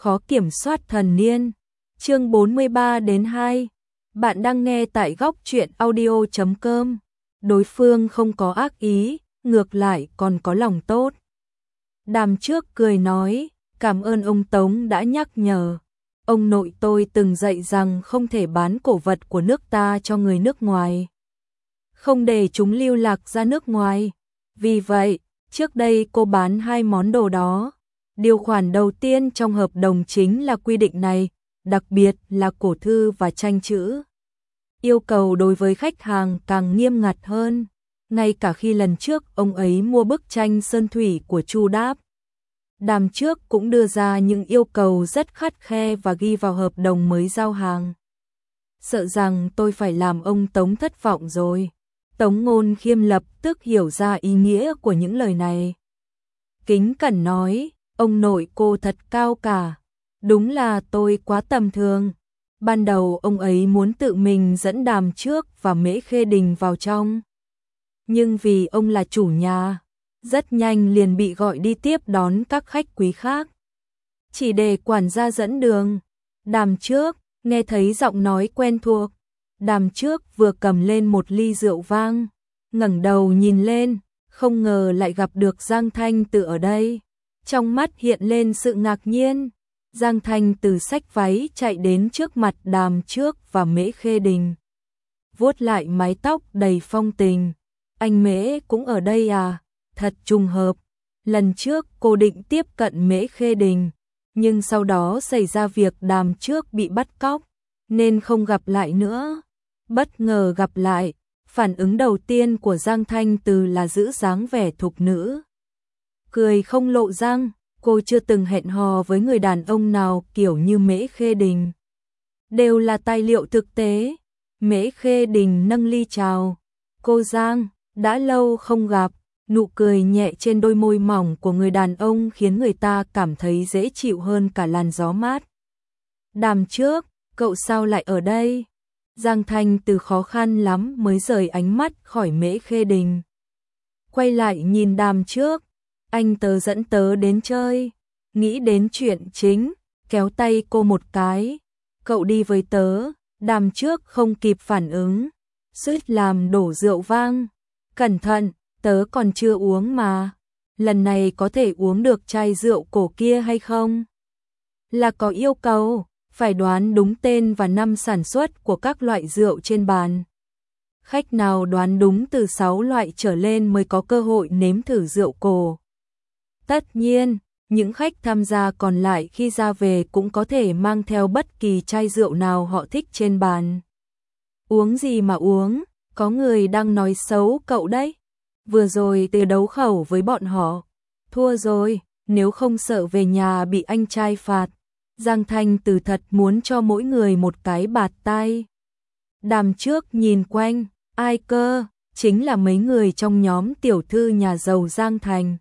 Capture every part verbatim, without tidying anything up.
khó kiểm soát thần niên. Chương bốn mươi ba đến hai. Bạn đang nghe tại góc truyện audio chấm com. Đối phương không có ác ý, ngược lại còn có lòng tốt. Đàm trước cười nói, cảm ơn ông Tống đã nhắc nhở. Ông nội tôi từng dạy rằng không thể bán cổ vật của nước ta cho người nước ngoài. Không để chúng lưu lạc ra nước ngoài. Vì vậy, trước đây cô bán hai món đồ đó. Điều khoản đầu tiên trong hợp đồng chính là quy định này, đặc biệt là cổ thư và tranh chữ. Yêu cầu đối với khách hàng càng nghiêm ngặt hơn, ngay cả khi lần trước ông ấy mua bức tranh sơn thủy của Chu Đáp. Đàm trước cũng đưa ra những yêu cầu rất khắt khe và ghi vào hợp đồng mới giao hàng. Sợ rằng tôi phải làm ông Tống thất vọng rồi. Tống Ngôn Khiêm lập tức hiểu ra ý nghĩa của những lời này. Kính cẩn nói, ông nội cô thật cao cả. Đúng là tôi quá tầm thường. Ban đầu ông ấy muốn tự mình dẫn Đàm trước và Mễ Khê Đình vào trong. Nhưng vì ông là chủ nhà, rất nhanh liền bị gọi đi tiếp đón các khách quý khác. Chỉ để quản gia dẫn đường. Đàm trước, nghe thấy giọng nói quen thuộc. Đàm trước vừa cầm lên một ly rượu vang, ngẩng đầu nhìn lên, không ngờ lại gặp được Giang Thanh Từ ở đây. Trong mắt hiện lên sự ngạc nhiên. Giang Thanh Từ xách váy chạy đến trước mặt Đàm trước và Mễ Khê Đình. Vuốt lại mái tóc đầy phong tình. Anh Mễ cũng ở đây à? Thật trùng hợp. Lần trước cô định tiếp cận Mễ Khê Đình, nhưng sau đó xảy ra việc Đàm trước bị bắt cóc, nên không gặp lại nữa. Bất ngờ gặp lại, phản ứng đầu tiên của Giang Thanh Từ là giữ dáng vẻ thục nữ. Cười không lộ răng, cô chưa từng hẹn hò với người đàn ông nào kiểu như Mễ Khê Đình. Đều là tài liệu thực tế. Mễ Khê Đình nâng ly chào. Cô Giang, đã lâu không gặp. Nụ cười nhẹ trên đôi môi mỏng của người đàn ông khiến người ta cảm thấy dễ chịu hơn cả làn gió mát. Đàm trước, cậu sao lại ở đây? Giang Thanh Từ khó khăn lắm mới rời ánh mắt khỏi Mễ Khê Đình. Quay lại nhìn Đàm trước, anh tớ dẫn tớ đến chơi. Nghĩ đến chuyện chính, kéo tay cô một cái. Cậu đi với tớ. Đàm trước không kịp phản ứng, suýt làm đổ rượu vang. Cẩn thận, tớ còn chưa uống mà. Lần này có thể uống được chai rượu cổ kia hay không? Là có yêu cầu, phải đoán đúng tên và năm sản xuất của các loại rượu trên bàn. Khách nào đoán đúng từ sáu loại trở lên mới có cơ hội nếm thử rượu cổ. Tất nhiên, những khách tham gia còn lại khi ra về cũng có thể mang theo bất kỳ chai rượu nào họ thích trên bàn. Uống gì mà uống, có người đang nói xấu cậu đấy. Vừa rồi từ đấu khẩu với bọn họ, thua rồi, nếu không sợ về nhà bị anh trai phạt. Giang Thanh Từ thật muốn cho mỗi người một cái bạt tai. Đàm trước nhìn quanh, ai cơ, chính là mấy người trong nhóm tiểu thư nhà giàu Giang Thành.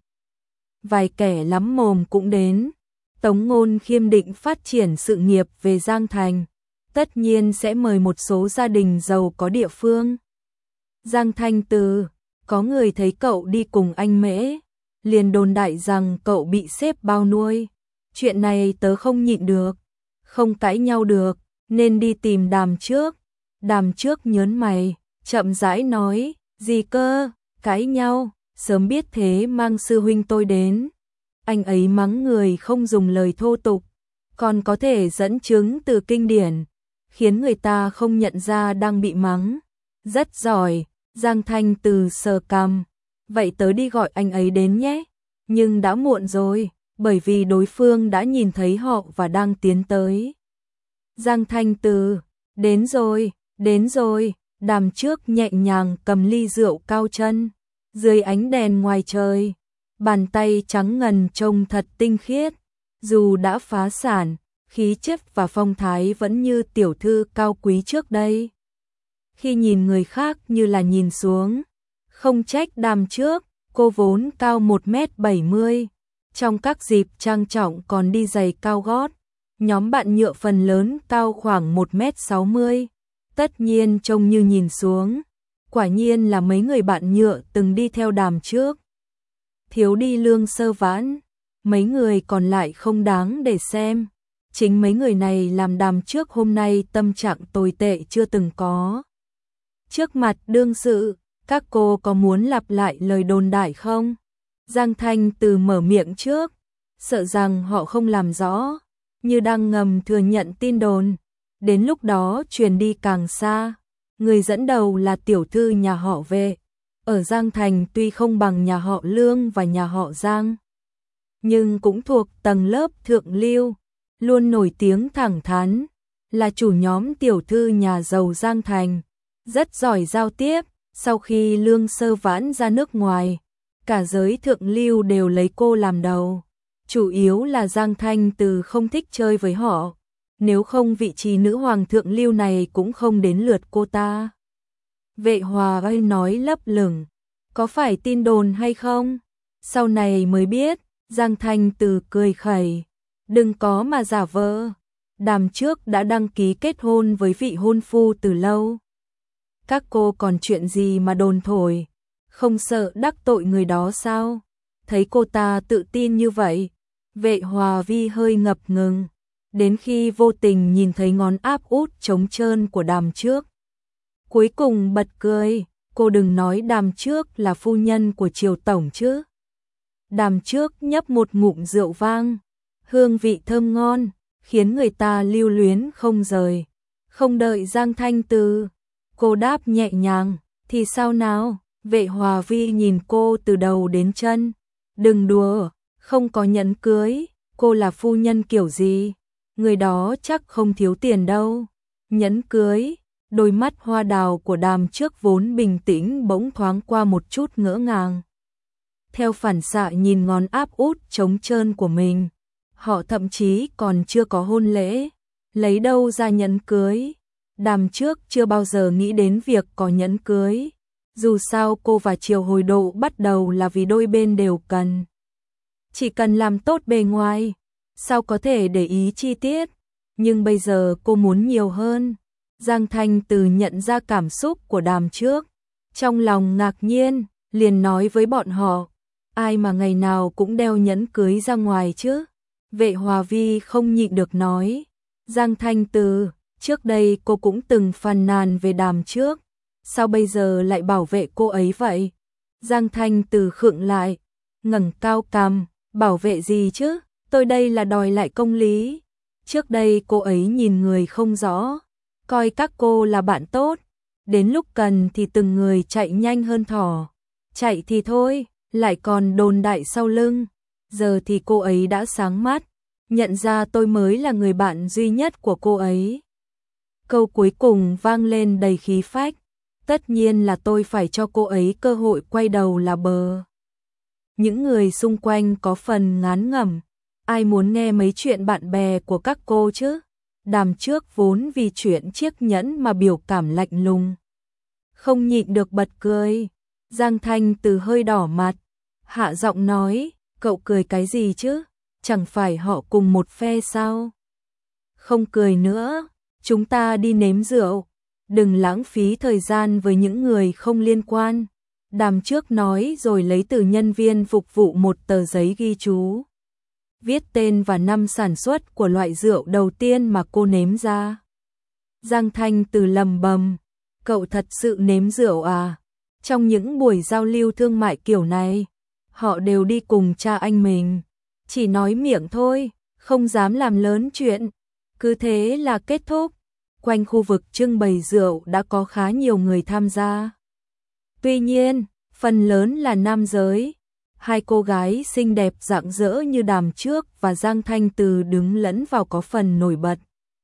Vài kẻ lắm mồm cũng đến. Tống Ngôn Khiêm định phát triển sự nghiệp về Giang Thành, tất nhiên sẽ mời một số gia đình giàu có địa phương. Giang Thanh Từ, có người thấy cậu đi cùng anh Mễ, liền đồn đại rằng cậu bị xếp bao nuôi. Chuyện này tớ không nhịn được, không cãi nhau được, nên đi tìm Đàm trước. Đàm trước nhớn mày, chậm rãi nói, gì cơ, cãi nhau, sớm biết thế mang sư huynh tôi đến. Anh ấy mắng người không dùng lời thô tục, còn có thể dẫn chứng từ kinh điển, khiến người ta không nhận ra đang bị mắng. Rất giỏi. Giang Thanh Từ sờ cằm. Vậy tớ đi gọi anh ấy đến nhé. Nhưng đã muộn rồi, bởi vì đối phương đã nhìn thấy họ và đang tiến tới. Giang Thanh Từ, đến rồi, đến rồi. Đàm trước nhẹ nhàng cầm ly rượu cao chân. Dưới ánh đèn ngoài trời, bàn tay trắng ngần trông thật tinh khiết. Dù đã phá sản, khí chất và phong thái vẫn như tiểu thư cao quý trước đây. Khi nhìn người khác như là nhìn xuống. Không trách Đàm trước, cô vốn cao một mét bảy mươi. Trong các dịp trang trọng còn đi giày cao gót. Nhóm bạn nhựa phần lớn cao khoảng một mét sáu mươi. Tất nhiên trông như nhìn xuống. Quả nhiên là mấy người bạn nhựa từng đi theo Đàm trước. Thiếu đi Lương Sơ Vãn. Mấy người còn lại không đáng để xem. Chính mấy người này làm Đàm Trước hôm nay tâm trạng tồi tệ chưa từng có. Trước mặt đương sự, các cô có muốn lặp lại lời đồn đại không? Giang Thanh Từ mở miệng trước, sợ rằng họ không làm rõ, như đang ngầm thừa nhận tin đồn. Đến lúc đó truyền đi càng xa, người dẫn đầu là tiểu thư nhà họ Vệ. Ở Giang Thành tuy không bằng nhà họ Lương và nhà họ Giang, nhưng cũng thuộc tầng lớp thượng lưu, luôn nổi tiếng thẳng thắn, là chủ nhóm tiểu thư nhà giàu Giang Thành, rất giỏi giao tiếp. Sau khi Lương Sơ Vãn ra nước ngoài, cả giới thượng lưu đều lấy cô làm đầu. Chủ yếu là Giang Thanh Từ không thích chơi với họ, nếu không vị trí nữ hoàng thượng lưu này cũng không đến lượt cô ta. Vệ Hòa ơi nói lấp lửng, có phải tin đồn hay không? Sau này mới biết. Giang Thanh Từ cười khẩy, đừng có mà giả vờ. Đàm Trước đã đăng ký kết hôn với vị hôn phu từ lâu. Các cô còn chuyện gì mà đồn thổi, không sợ đắc tội người đó sao? Thấy cô ta tự tin như vậy, Vệ Hòa Vi hơi ngập ngừng, đến khi vô tình nhìn thấy ngón áp út trống trơn của Đàm Trước. Cuối cùng bật cười, cô đừng nói Đàm Trước là phu nhân của Triều Tổng chứ. Đàm Trước nhấp một ngụm rượu vang, hương vị thơm ngon, khiến người ta lưu luyến không rời. Không đợi Giang Thanh Từ, cô đáp nhẹ nhàng, thì sao nào? Vệ Hòa Vi nhìn cô từ đầu đến chân, đừng đùa, không có nhẫn cưới, cô là phu nhân kiểu gì? Người đó chắc không thiếu tiền đâu. Nhẫn cưới, đôi mắt hoa đào của Đàm Trước vốn bình tĩnh bỗng thoáng qua một chút ngỡ ngàng. Theo phản xạ nhìn ngón áp út trống trơn của mình, họ thậm chí còn chưa có hôn lễ, lấy đâu ra nhẫn cưới. Đàm Trước chưa bao giờ nghĩ đến việc có nhẫn cưới, dù sao cô và Triều Hồi Độ bắt đầu là vì đôi bên đều cần. Chỉ cần làm tốt bề ngoài, sao có thể để ý chi tiết, nhưng bây giờ cô muốn nhiều hơn. Giang Thanh Từ nhận ra cảm xúc của Đàm Trước, trong lòng ngạc nhiên, liền nói với bọn họ, ai mà ngày nào cũng đeo nhẫn cưới ra ngoài chứ? Vệ Hòa Vi không nhịn được nói, Giang Thanh Từ, trước đây cô cũng từng phàn nàn về Đàm Trước, sao bây giờ lại bảo vệ cô ấy vậy? Giang Thanh Từ khựng lại, ngẩng cao cằm, bảo vệ gì chứ? Tôi đây là đòi lại công lý. Trước đây cô ấy nhìn người không rõ, coi các cô là bạn tốt, đến lúc cần thì từng người chạy nhanh hơn thỏ. Chạy thì thôi, lại còn đồn đại sau lưng. Giờ thì cô ấy đã sáng mắt, nhận ra tôi mới là người bạn duy nhất của cô ấy. Câu cuối cùng vang lên đầy khí phách, tất nhiên là tôi phải cho cô ấy cơ hội quay đầu là bờ. Những người xung quanh có phần ngán ngẩm, ai muốn nghe mấy chuyện bạn bè của các cô chứ? Đàm Trước vốn vì chuyện chiếc nhẫn mà biểu cảm lạnh lùng, không nhịn được bật cười. Giang Thanh Từ hơi đỏ mặt, hạ giọng nói, cậu cười cái gì chứ? Chẳng phải họ cùng một phe sao? Không cười nữa, chúng ta đi nếm rượu, đừng lãng phí thời gian với những người không liên quan. Đàm Trước nói rồi lấy từ nhân viên phục vụ một tờ giấy ghi chú, viết tên và năm sản xuất của loại rượu đầu tiên mà cô nếm ra. Giang Thanh Từ lầm bầm, cậu thật sự nếm rượu à? Trong những buổi giao lưu thương mại kiểu này, họ đều đi cùng cha anh mình, chỉ nói miệng thôi, không dám làm lớn chuyện. Cứ thế là kết thúc. Quanh khu vực trưng bày rượu đã có khá nhiều người tham gia. Tuy nhiên, phần lớn là nam giới. Hai cô gái xinh đẹp rạng rỡ như Đàm Trước và Giang Thanh Từ đứng lẫn vào có phần nổi bật.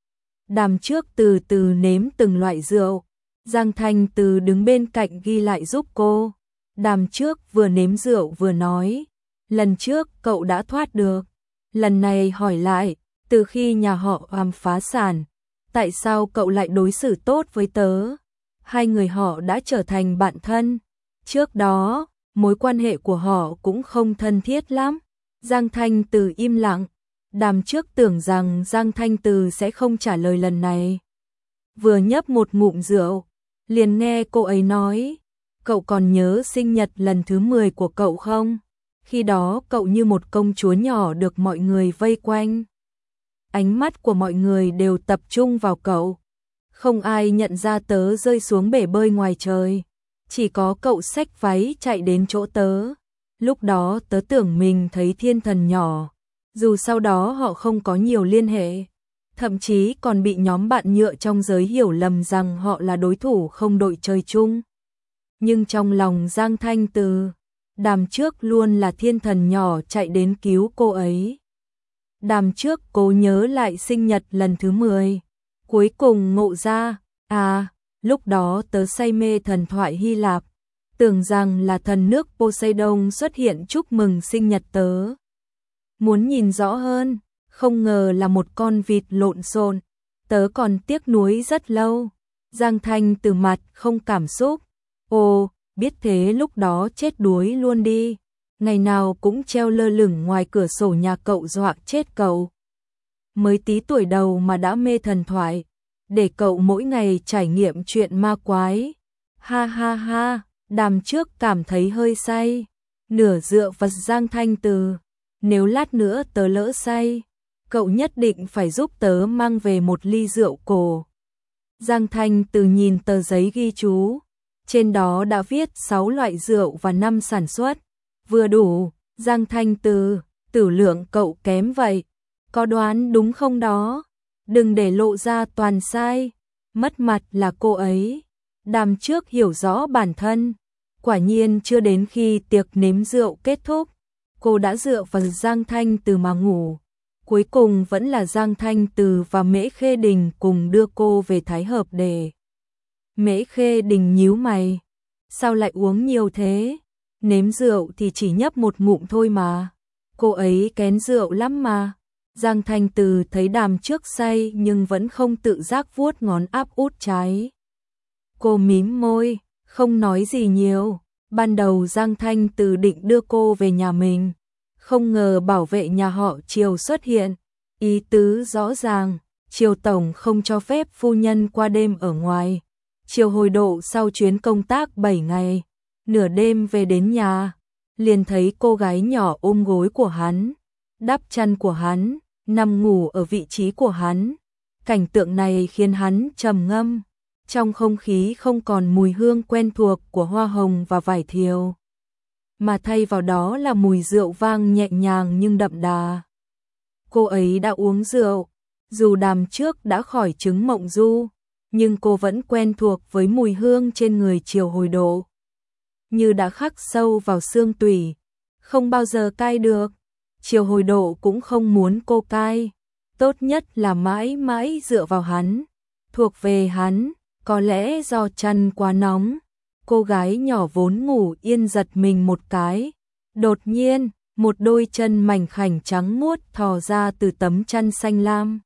Đàm Trước từ từ nếm từng loại rượu, Giang Thanh Từ đứng bên cạnh ghi lại giúp cô. Đàm Trước vừa nếm rượu vừa nói, lần trước cậu đã thoát được, lần này hỏi lại, từ khi nhà họ Hàm phá sản, tại sao cậu lại đối xử tốt với tớ? Hai người họ đã trở thành bạn thân. Trước đó, mối quan hệ của họ cũng không thân thiết lắm. Giang Thanh Từ im lặng. Đàm Trước tưởng rằng Giang Thanh Từ sẽ không trả lời lần này. Vừa nhấp một ngụm rượu, liền nghe cô ấy nói, cậu còn nhớ sinh nhật lần thứ mười của cậu không? Khi đó cậu như một công chúa nhỏ được mọi người vây quanh. ánh mắt của mọi người đều tập trung vào cậu. Không ai nhận ra tớ rơi xuống bể bơi ngoài trời, chỉ có cậu xách váy chạy đến chỗ tớ. Lúc đó tớ tưởng mình thấy thiên thần nhỏ, dù sau đó họ không có nhiều liên hệ, thậm chí còn bị nhóm bạn nhựa trong giới hiểu lầm rằng họ là đối thủ không đội chơi chung. Nhưng trong lòng Giang Thanh Từ, đàm trước luôn là thiên thần nhỏ chạy đến cứu cô ấy. Đàm trước cố nhớ lại sinh nhật lần thứ mười, cuối cùng ngộ ra, à, lúc đó tớ say mê thần thoại Hy Lạp, tưởng rằng là thần nước Poseidon xuất hiện chúc mừng sinh nhật tớ. Muốn nhìn rõ hơn, không ngờ là một con vịt lộn xộn, tớ còn tiếc nuối rất lâu. Giang Thanh Từ mặt không cảm xúc, ồ, biết thế lúc đó chết đuối luôn đi, ngày nào cũng treo lơ lửng ngoài cửa sổ nhà cậu dọa chết cậu. Mới tí tuổi đầu mà đã mê thần thoại, để cậu mỗi ngày trải nghiệm chuyện ma quái. Ha ha ha, đàm trước cảm thấy hơi say, nửa dựa vật Giang Thanh Từ, nếu lát nữa tớ lỡ say, cậu nhất định phải giúp tớ mang về một ly rượu cổ. Giang Thanh Từ nhìn tờ giấy ghi chú, trên đó đã viết sáu loại rượu và năm sản xuất, vừa đủ. Giang Thanh Từ, tử lượng cậu kém vậy, có đoán đúng không đó? Đừng để lộ ra toàn sai, mất mặt là cô ấy. Đàm trước hiểu rõ bản thân, quả nhiên chưa đến khi tiệc nếm rượu kết thúc, cô đã dựa vào Giang Thanh Từ mà ngủ. Cuối cùng vẫn là Giang Thanh Từ và Mễ Khê Đình cùng đưa cô về Thái Hợp để. Mễ Khê Đình nhíu mày, sao lại uống nhiều thế? Nếm rượu thì chỉ nhấp một ngụm thôi mà. Cô ấy kén rượu lắm mà. Giang Thanh Từ thấy đàm trước say nhưng vẫn không tự giác vuốt ngón áp út trái. Cô mím môi, không nói gì nhiều. Ban đầu Giang Thanh Từ định đưa cô về nhà mình, không ngờ bảo vệ nhà họ Triều xuất hiện. Ý tứ rõ ràng, Triều Tổng không cho phép phu nhân qua đêm ở ngoài. Triều Hồi Độ sau chuyến công tác bảy ngày, nửa đêm về đến nhà, liền thấy cô gái nhỏ ôm gối của hắn, đắp chăn của hắn, nằm ngủ ở vị trí của hắn. Cảnh tượng này khiến hắn trầm ngâm, trong không khí không còn mùi hương quen thuộc của hoa hồng và vải thiều, mà thay vào đó là mùi rượu vang nhẹ nhàng nhưng đậm đà. Cô ấy đã uống rượu, dù đàm trước đã khỏi chứng mộng du, nhưng cô vẫn quen thuộc với mùi hương trên người Triều Hồi Độ, như đã khắc sâu vào xương tủy, không bao giờ cai được. Triều Hồi Độ cũng không muốn cô cai, tốt nhất là mãi mãi dựa vào hắn, thuộc về hắn. Có lẽ do chăn quá nóng, cô gái nhỏ vốn ngủ yên giật mình một cái. Đột nhiên, một đôi chân mảnh khảnh trắng muốt thò ra từ tấm chăn xanh lam.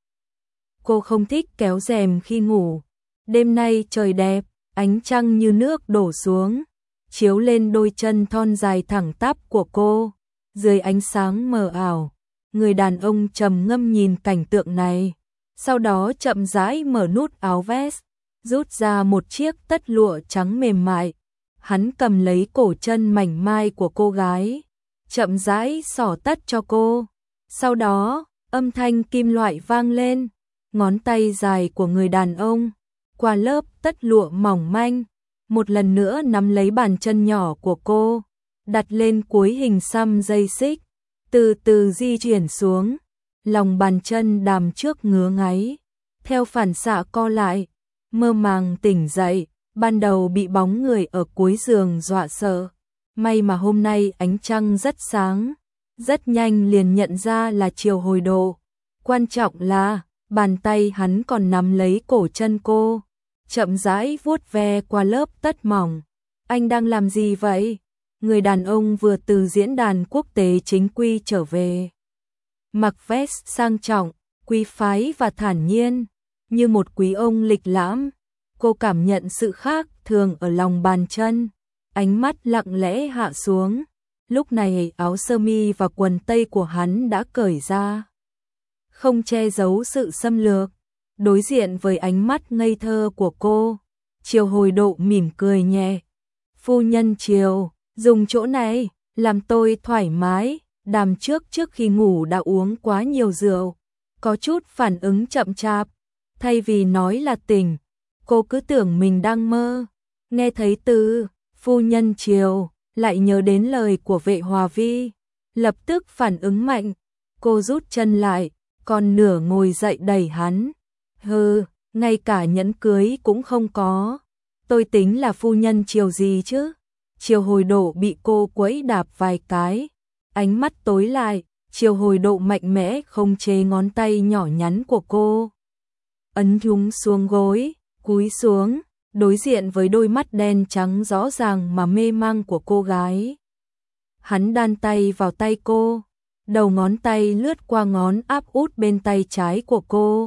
Cô không thích kéo rèm khi ngủ. Đêm nay trời đẹp, ánh trăng như nước đổ xuống, chiếu lên đôi chân thon dài thẳng tắp của cô. Dưới ánh sáng mờ ảo, người đàn ông trầm ngâm nhìn cảnh tượng này, sau đó chậm rãi mở nút áo vest, rút ra một chiếc tất lụa trắng mềm mại. Hắn cầm lấy cổ chân mảnh mai của cô gái, chậm rãi xỏ tất cho cô. Sau đó, âm thanh kim loại vang lên, ngón tay dài của người đàn ông qua lớp tất lụa mỏng manh, một lần nữa nắm lấy bàn chân nhỏ của cô, đặt lên cuối hình xăm dây xích, từ từ di chuyển xuống. Lòng bàn chân đàm trước ngứa ngáy, theo phản xạ co lại, mơ màng tỉnh dậy. Ban đầu bị bóng người ở cuối giường dọa sợ, may mà hôm nay ánh trăng rất sáng, rất nhanh liền nhận ra là Triều Hồi Độ. Quan trọng là bàn tay hắn còn nắm lấy cổ chân cô, chậm rãi vuốt ve qua lớp tất mỏng. Anh đang làm gì vậy? Người đàn ông vừa từ diễn đàn quốc tế chính quy trở về, mặc vest sang trọng, quý phái và thản nhiên, như một quý ông lịch lãm. Cô cảm nhận sự khác thường ở lòng bàn chân, ánh mắt lặng lẽ hạ xuống. Lúc này áo sơ mi và quần tây của hắn đã cởi ra, không che giấu sự xâm lược. Đối diện với ánh mắt ngây thơ của cô, Triều Hồi Độ mỉm cười nhẹ. Phu nhân Triều, dùng chỗ này, làm tôi thoải mái. Đàm trước trước khi ngủ đã uống quá nhiều rượu, có chút phản ứng chậm chạp, thay vì nói là tỉnh, cô cứ tưởng mình đang mơ. Nghe thấy từ phu nhân Triều, lại nhớ đến lời của Vệ Hòa Vi, lập tức phản ứng mạnh, cô rút chân lại, còn nửa ngồi dậy đẩy hắn. Hừ, ngay cả nhẫn cưới cũng không có. Tôi tính là phu nhân Triều gì chứ? Triều Hồi Độ bị cô quẫy đạp vài cái, ánh mắt tối lại, Triều Hồi Độ mạnh mẽ không chế ngón tay nhỏ nhắn của cô. Ấn chúng xuống gối, cúi xuống, đối diện với đôi mắt đen trắng rõ ràng mà mê mang của cô gái. Hắn đan tay vào tay cô, đầu ngón tay lướt qua ngón áp út bên tay trái của cô.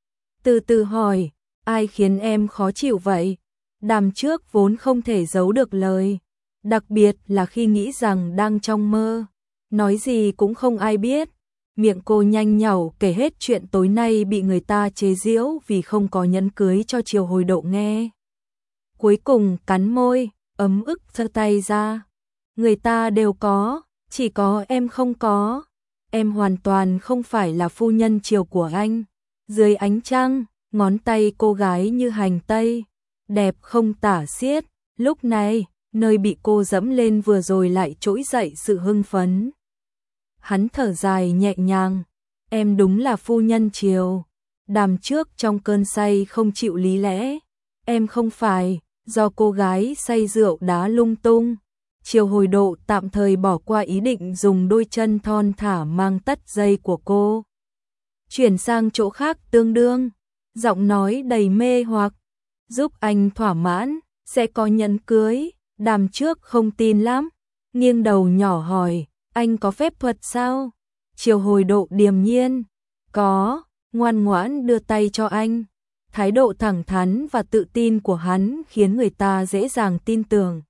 Từ từ hỏi, ai khiến em khó chịu vậy? Đàm trước vốn không thể giấu được lời, đặc biệt là khi nghĩ rằng đang trong mơ, nói gì cũng không ai biết. Miệng cô nhanh nhảu kể hết chuyện tối nay bị người ta chế giễu vì không có nhẫn cưới cho Triều Hồi Độ nghe. Cuối cùng cắn môi, ấm ức giơ tay ra. Người ta đều có, chỉ có em không có. Em hoàn toàn không phải là phu nhân Triều của anh. Dưới ánh trăng, ngón tay cô gái như hành tây, đẹp không tả xiết. Lúc này, nơi bị cô dẫm lên vừa rồi lại trỗi dậy sự hưng phấn. Hắn thở dài nhẹ nhàng, em đúng là phu nhân Triều. Đàm trước trong cơn say không chịu lý lẽ, em không phải, do cô gái say rượu đá lung tung. Triều Hồi Độ tạm thời bỏ qua ý định dùng đôi chân thon thả mang tất dây của cô, chuyển sang chỗ khác tương đương, giọng nói đầy mê hoặc, giúp anh thỏa mãn, sẽ có nhẫn cưới. Đàm trước không tin lắm, nghiêng đầu nhỏ hỏi, anh có phép thuật sao? Triều Hồi Độ điềm nhiên, có, ngoan ngoãn đưa tay cho anh. Thái độ thẳng thắn và tự tin của hắn khiến người ta dễ dàng tin tưởng.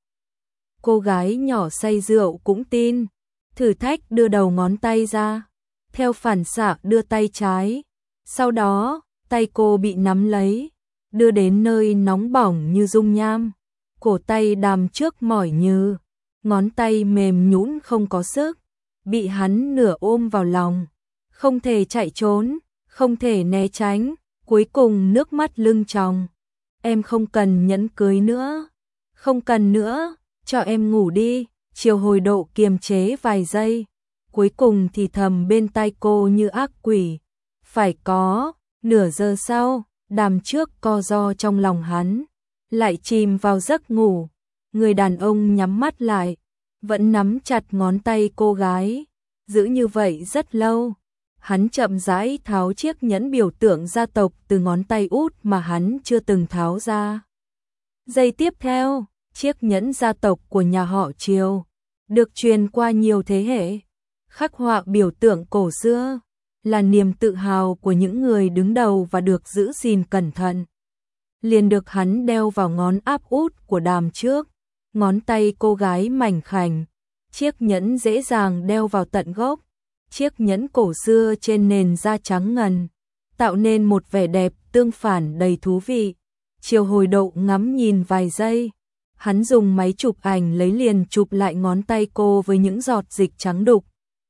Cô gái nhỏ say rượu cũng tin, thử thách đưa đầu ngón tay ra, theo phản xạ đưa tay trái. Sau đó, tay cô bị nắm lấy, đưa đến nơi nóng bỏng như dung nham. Cổ tay Đàm trước mỏi như, ngón tay mềm nhũn không có sức, bị hắn nửa ôm vào lòng, không thể chạy trốn, không thể né tránh, cuối cùng nước mắt lưng tròng. Em không cần nhẫn cưới nữa, không cần nữa, cho em ngủ đi. Triều Hồi Độ kiềm chế vài giây, cuối cùng thì thầm bên tai cô như ác quỷ, phải có. Nửa giờ sau, Đàm trước co ro trong lòng hắn, lại chìm vào giấc ngủ. Người đàn ông nhắm mắt lại, vẫn nắm chặt ngón tay cô gái, giữ như vậy rất lâu. Hắn chậm rãi tháo chiếc nhẫn biểu tượng gia tộc từ ngón tay út mà hắn chưa từng tháo ra. Giây tiếp theo, chiếc nhẫn gia tộc của nhà họ Triều, được truyền qua nhiều thế hệ, khắc họa biểu tượng cổ xưa, là niềm tự hào của những người đứng đầu và được giữ gìn cẩn thận. Liền được hắn đeo vào ngón áp út của Đàm trước, ngón tay cô gái mảnh khảnh, chiếc nhẫn dễ dàng đeo vào tận gốc. Chiếc nhẫn cổ xưa trên nền da trắng ngần, tạo nên một vẻ đẹp tương phản đầy thú vị. Triều Hồi Độ ngắm nhìn vài giây, hắn dùng máy chụp ảnh lấy liền chụp lại ngón tay cô với những giọt dịch trắng đục.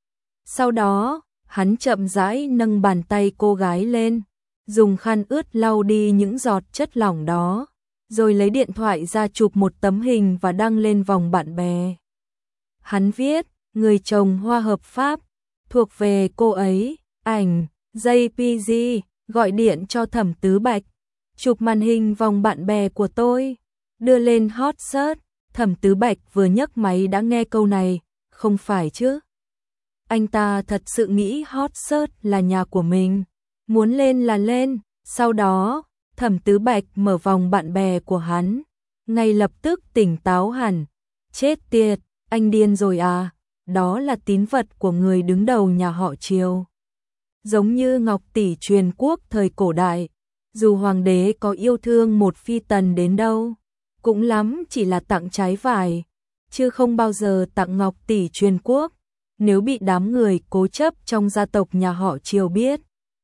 Sau đó, hắn chậm rãi nâng bàn tay cô gái lên, dùng khăn ướt lau đi những giọt chất lỏng đó, rồi lấy điện thoại ra chụp một tấm hình và đăng lên vòng bạn bè. Hắn viết, người chồng hoa hợp pháp, thuộc về cô ấy, ảnh, gi pê giê, gọi điện cho Thẩm Tứ Bạch, chụp màn hình vòng bạn bè của tôi, đưa lên hot search. Thẩm Tứ Bạch vừa nhấc máy đã nghe câu này, không phải chứ? Anh ta thật sự nghĩ hot search là nhà của mình, muốn lên là lên. Sau đó, Thẩm Tứ Bạch mở vòng bạn bè của hắn, ngay lập tức tỉnh táo hẳn. Chết tiệt, anh điên rồi à? Đó là tín vật của người đứng đầu nhà họ Triều. Giống như ngọc tỷ truyền quốc thời cổ đại, dù hoàng đế có yêu thương một phi tần đến đâu, cũng lắm chỉ là tặng trái vải, chứ không bao giờ tặng ngọc tỷ truyền quốc. Nếu bị đám người cố chấp trong gia tộc nhà họ Triều biết,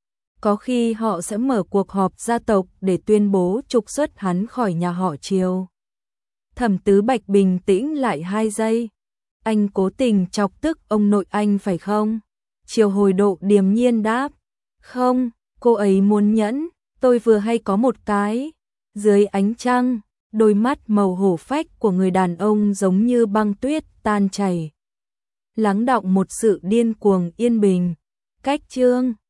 có khi họ sẽ mở cuộc họp gia tộc để tuyên bố trục xuất hắn khỏi nhà họ Triều. Thẩm Tứ Bạch bình tĩnh lại hai giây. Anh cố tình chọc tức ông nội anh phải không? Triều Hồi Độ điềm nhiên đáp. Không, cô ấy muốn nhẫn, tôi vừa hay có một cái. Dưới ánh trăng, đôi mắt màu hổ phách của người đàn ông giống như băng tuyết tan chảy, lắng đọng một sự điên cuồng yên bình. Cách chương